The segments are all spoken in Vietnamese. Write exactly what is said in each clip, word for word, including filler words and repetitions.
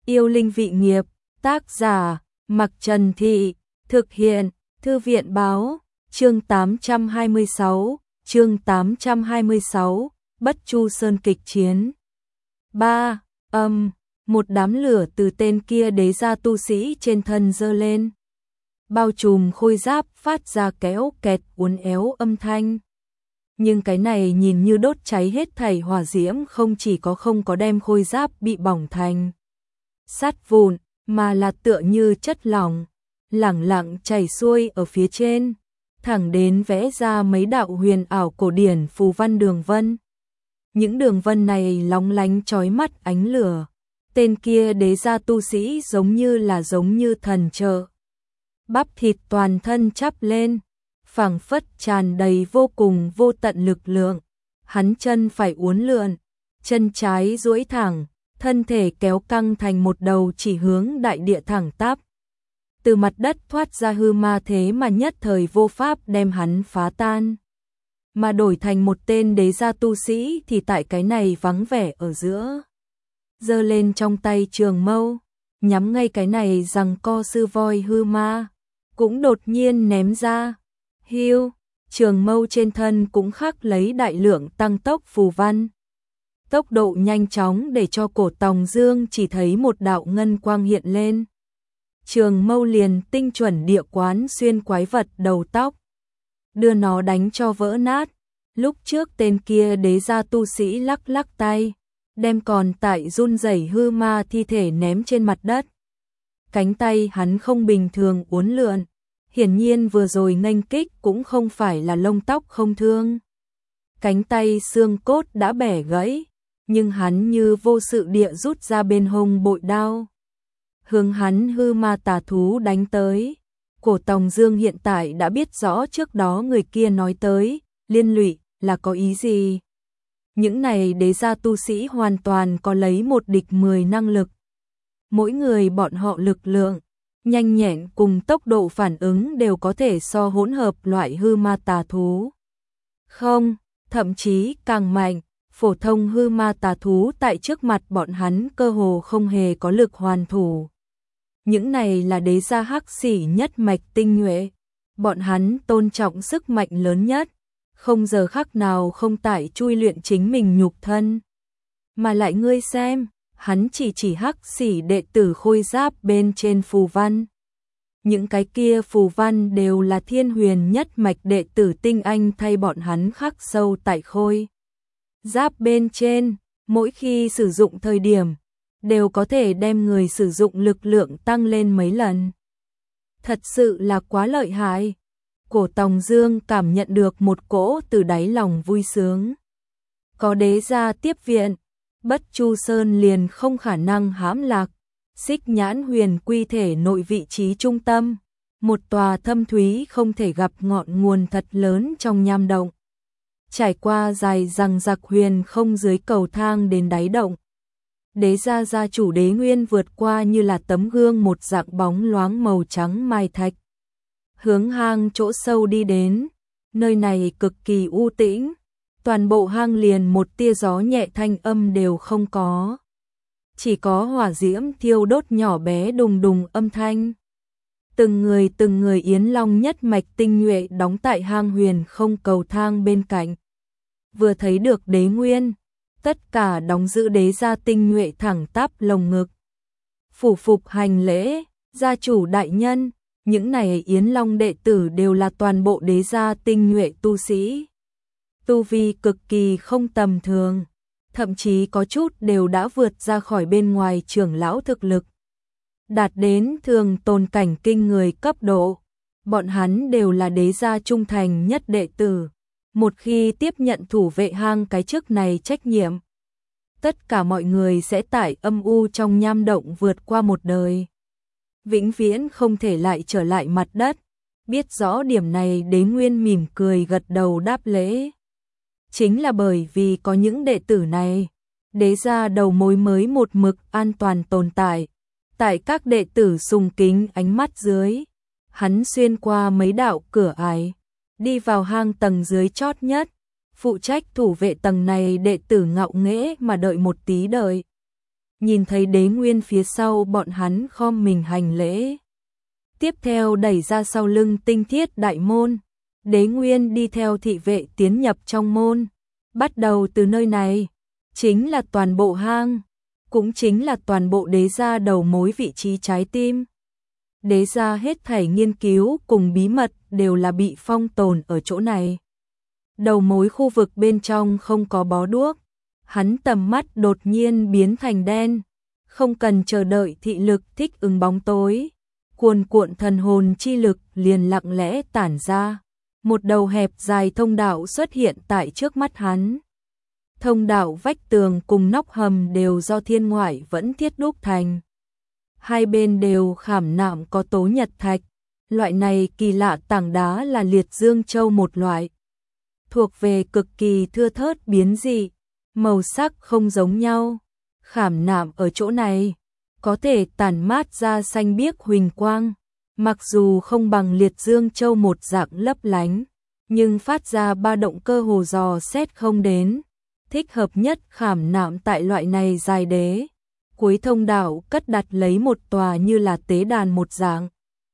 Yêu linh vị nghiệp, tác giả, Mặc Trần Thị, thực hiện, Thư viện báo, chương tám trăm hai mươi sáu, chương tám trăm hai mươi sáu, Bất Chu Sơn kịch chiến. ba. Âm, một đám lửa từ tên kia đế gia tu sĩ trên thân giơ lên. Bao trùm khôi giáp phát ra kéo kẹt uốn éo âm thanh. Nhưng cái này nhìn như đốt cháy hết thảy hỏa diễm, không chỉ có không có đem khôi giáp bị bỏng thành sắt vụn, mà là tựa như chất lỏng, lẳng lặng chảy xuôi ở phía trên, thẳng đến vẽ ra mấy đạo huyền ảo cổ điển phù văn đường vân. Những đường vân này lóng lánh chói mắt ánh lửa. Tên kia đế gia tu sĩ giống như là giống như thần trợ. Bắp thịt toàn thân chắp lên, phảng phất tràn đầy vô cùng vô tận lực lượng. Hắn chân phải uốn lượn, chân trái duỗi thẳng, thân thể kéo căng thành một đầu chỉ hướng đại địa thẳng tắp. Từ mặt đất thoát ra hư ma thế mà nhất thời vô pháp đem hắn phá tan. Mà đổi thành một tên đế gia tu sĩ thì tại cái này vắng vẻ ở giữa. Giơ lên trong tay trường mâu, nhắm ngay cái này rằng co sư voi hư ma, cũng đột nhiên ném ra. Hiu, trường mâu trên thân cũng khắc lấy đại lượng tăng tốc phù văn. Tốc độ nhanh chóng để cho cổ Tòng Dương chỉ thấy một đạo ngân quang hiện lên. Trường mâu liền tinh chuẩn địa quán xuyên quái vật đầu tóc, đưa nó đánh cho vỡ nát. Lúc trước tên kia đế gia tu sĩ lắc lắc tay, đem còn tại run rẩy hư ma thi thể ném trên mặt đất. Cánh tay hắn không bình thường uốn lượn, hiển nhiên vừa rồi nghênh kích cũng không phải là lông tóc không thương. Cánh tay xương cốt đã bẻ gãy, nhưng hắn như vô sự địa rút ra bên hông bội đao, hướng hắn hư ma tà thú đánh tới. Cổ Tòng Dương hiện tại đã biết rõ trước đó người kia nói tới liên lụy là có ý gì. Những này đế gia tu sĩ hoàn toàn có lấy một địch mười năng lực. Mỗi người bọn họ lực lượng, nhanh nhẹn cùng tốc độ phản ứng đều có thể so hỗn hợp loại hư ma tà thú. Không, thậm chí càng mạnh, phổ thông hư ma tà thú tại trước mặt bọn hắn cơ hồ không hề có lực hoàn thủ. Những này là đế gia hắc xỉ nhất mạch tinh nhuệ, bọn hắn tôn trọng sức mạnh lớn nhất, không giờ khắc nào không tại chui luyện chính mình nhục thân. Mà lại ngươi xem, hắn chỉ chỉ hắc xỉ đệ tử khôi giáp bên trên phù văn. Những cái kia phù văn đều là thiên huyền nhất mạch đệ tử tinh anh thay bọn hắn khắc sâu tại khôi giáp bên trên, mỗi khi sử dụng thời điểm đều có thể đem người sử dụng lực lượng tăng lên mấy lần. Thật sự là quá lợi hại. Cổ Tòng Dương cảm nhận được một cỗ từ đáy lòng vui sướng. Có đế gia tiếp viện, Bất Chu Sơn liền không khả năng hãm lạc. Xích Nhãn Huyền quy thể nội vị trí trung tâm, một tòa thâm thúy không thể gặp ngọn nguồn thật lớn trong nham động. Trải qua dài rằng giặc huyền không dưới cầu thang đến đáy động. Đế gia gia chủ Đế Nguyên vượt qua như là tấm gương một dạng bóng loáng màu trắng mai thạch. Hướng hang chỗ sâu đi đến, nơi này cực kỳ u tĩnh, toàn bộ hang liền một tia gió nhẹ thanh âm đều không có. Chỉ có hỏa diễm thiêu đốt nhỏ bé đùng đùng âm thanh. Từng người từng người Yến Long nhất mạch tinh nhuệ đóng tại hang huyền không cầu thang bên cạnh. Vừa thấy được Đế Nguyên, tất cả đóng giữ đế gia tinh nhuệ thẳng tắp lồng ngực. Phủ phục hành lễ, gia chủ đại nhân, những này Yến Long đệ tử đều là toàn bộ đế gia tinh nhuệ tu sĩ. Tu vi cực kỳ không tầm thường, thậm chí có chút đều đã vượt ra khỏi bên ngoài trưởng lão thực lực. Đạt đến thường tồn cảnh kinh người cấp độ, bọn hắn đều là đế gia trung thành nhất đệ tử. Một khi tiếp nhận thủ vệ hang cái chức này trách nhiệm, tất cả mọi người sẽ tải âm u trong nham động vượt qua một đời. Vĩnh viễn không thể lại trở lại mặt đất. Biết rõ điểm này Đế Nguyên mỉm cười gật đầu đáp lễ. Chính là bởi vì có những đệ tử này, đế gia đầu mối mới một mực an toàn tồn tại. Tại các đệ tử sùng kính ánh mắt dưới, hắn xuyên qua mấy đạo cửa ải, đi vào hang tầng dưới chót nhất, phụ trách thủ vệ tầng này đệ tử ngạo nghễ mà đợi một tí đợi. nhìn thấy Đế Nguyên phía sau bọn hắn khom mình hành lễ. Tiếp theo đẩy ra sau lưng tinh thiết đại môn, Đế Nguyên đi theo thị vệ tiến nhập trong môn. Bắt đầu từ nơi này, chính là toàn bộ hang, cũng chính là toàn bộ đế gia đầu mối vị trí trái tim. Đế gia hết thảy nghiên cứu cùng bí mật đều là bị phong tồn ở chỗ này. Đầu mối khu vực bên trong không có bó đuốc, hắn tầm mắt đột nhiên biến thành đen, không cần chờ đợi thị lực thích ứng bóng tối, cuồn cuộn thần hồn chi lực liền lặng lẽ tản ra, một đầu hẹp dài thông đạo xuất hiện tại trước mắt hắn. Thông đạo vách tường cùng nóc hầm đều do thiên ngoại vẫn thiết đúc thành. Hai bên đều khảm nạm có tố nhật thạch, loại này kỳ lạ tảng đá là liệt dương châu một loại. Thuộc về cực kỳ thưa thớt biến dị, màu sắc không giống nhau. Khảm nạm ở chỗ này, có thể tản mát ra xanh biếc huỳnh quang, mặc dù không bằng liệt dương châu một dạng lấp lánh, nhưng phát ra ba động cơ hồ dò xét không đến. Thích hợp nhất khảm nạm tại loại này dài đế. Cuối thông đạo cất đặt lấy một tòa như là tế đàn một dạng.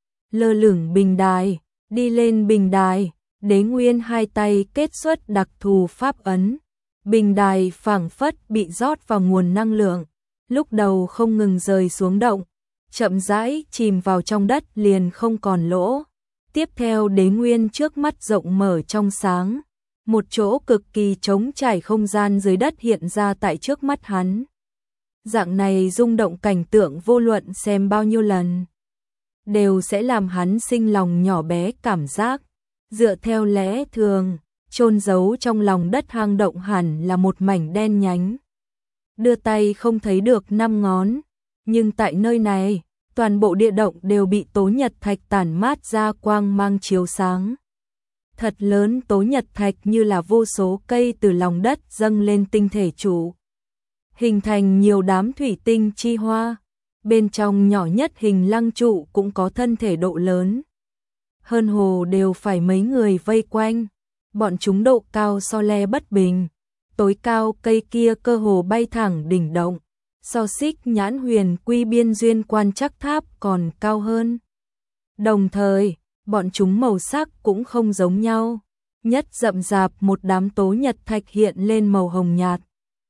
Lơ lửng bình đài, đi lên bình đài, Đế Nguyên hai tay kết xuất đặc thù pháp ấn. Bình đài phảng phất bị rót vào nguồn năng lượng, lúc đầu không ngừng rơi xuống động, chậm rãi chìm vào trong đất liền không còn lỗ. Tiếp theo Đế Nguyên trước mắt rộng mở trong sáng, một chỗ cực kỳ trống trải không gian dưới đất hiện ra tại trước mắt hắn. Dạng này rung động cảnh tượng vô luận xem bao nhiêu lần, đều sẽ làm hắn sinh lòng nhỏ bé cảm giác. Dựa theo lẽ thường, chôn giấu trong lòng đất hang động hẳn là một mảnh đen nhánh. Đưa tay không thấy được năm ngón, nhưng tại nơi này, toàn bộ địa động đều bị tố nhật thạch tản mát ra quang mang chiếu sáng. Thật lớn tố nhật thạch như là vô số cây từ lòng đất dâng lên tinh thể trụ, hình thành nhiều đám thủy tinh chi hoa. Bên trong nhỏ nhất hình lăng trụ cũng có thân thể độ lớn, hơn hồ đều phải mấy người vây quanh. Bọn chúng độ cao so le bất bình, tối cao cây kia cơ hồ bay thẳng đỉnh động, so xích nhãn huyền quy biên duyên quan trắc tháp còn cao hơn. Đồng thời, bọn chúng màu sắc cũng không giống nhau, nhất rậm rạp một đám tố nhật thạch hiện lên màu hồng nhạt.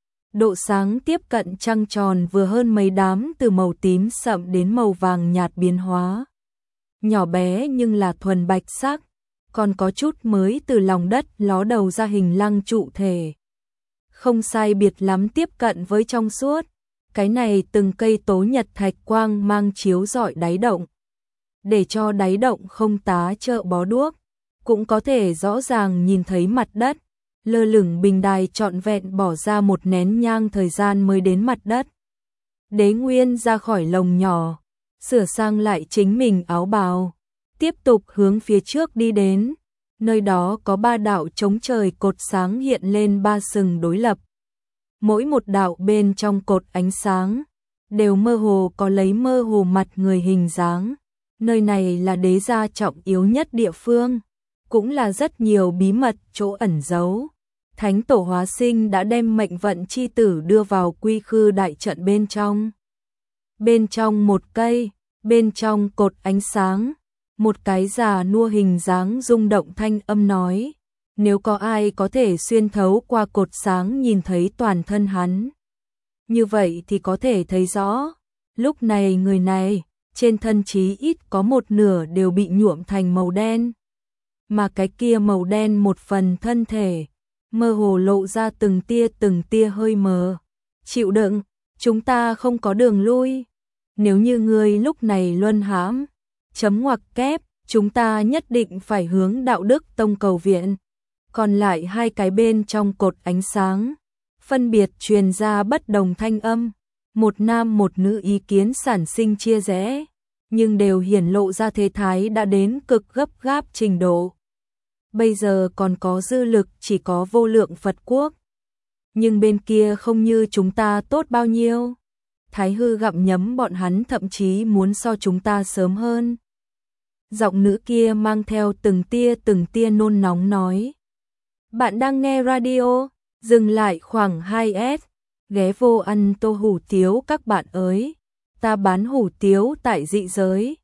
Độ sáng tiếp cận trăng tròn, vừa hơn mấy đám từ màu tím sậm đến màu vàng nhạt biến hóa. Nhỏ bé nhưng là thuần bạch sắc, còn có chút mới từ lòng đất ló đầu ra hình lăng trụ thể. Không sai biệt lắm tiếp cận với trong suốt, cái này từng cây tố nhật thạch quang mang chiếu rọi đáy động. Để cho đáy động không tá trợ bó đuốc, cũng có thể rõ ràng nhìn thấy mặt đất. Lơ lửng bình đài trọn vẹn bỏ ra một nén nhang thời gian mới đến mặt đất. Đế Nguyên ra khỏi lồng nhỏ, sửa sang lại chính mình áo bào, tiếp tục hướng phía trước đi đến. Nơi đó có ba đạo chống trời cột sáng hiện lên ba sừng đối lập. Mỗi một đạo bên trong cột ánh sáng đều mơ hồ có lấy mơ hồ mặt người hình dáng. Nơi này là đế gia trọng yếu nhất địa phương, cũng là rất nhiều bí mật chỗ ẩn giấu. Thánh tổ hóa sinh đã đem mệnh vận chi tử đưa vào quy khư đại trận bên trong. Bên trong một cây, bên trong cột ánh sáng, một cái già nua hình dáng rung động thanh âm nói, nếu có ai có thể xuyên thấu qua cột sáng nhìn thấy toàn thân hắn, như vậy thì có thể thấy rõ, lúc này người này, trên thân chí ít có một nửa đều bị nhuộm thành màu đen, mà cái kia màu đen một phần thân thể, mơ hồ lộ ra từng tia từng tia hơi mờ. Chịu đựng, chúng ta không có đường lui. Nếu như ngươi lúc này luân hãm, chấm ngoặc kép, chúng ta nhất định phải hướng đạo đức tông cầu viện. Còn lại hai cái bên trong cột ánh sáng, phân biệt truyền ra bất đồng thanh âm. Một nam một nữ ý kiến sản sinh chia rẽ, nhưng đều hiển lộ ra thế thái đã đến cực gấp gáp trình độ. Bây giờ còn có dư lực chỉ có vô lượng Phật quốc. Nhưng bên kia không như chúng ta tốt bao nhiêu. Thái hư gặm nhấm bọn hắn thậm chí muốn so chúng ta sớm hơn. Giọng nữ kia mang theo từng tia từng tia nôn nóng nói. Bạn đang nghe radio, dừng lại khoảng hai S. ghé vô ăn tô hủ tiếu các bạn ơi. Ta bán hủ tiếu tại dị giới,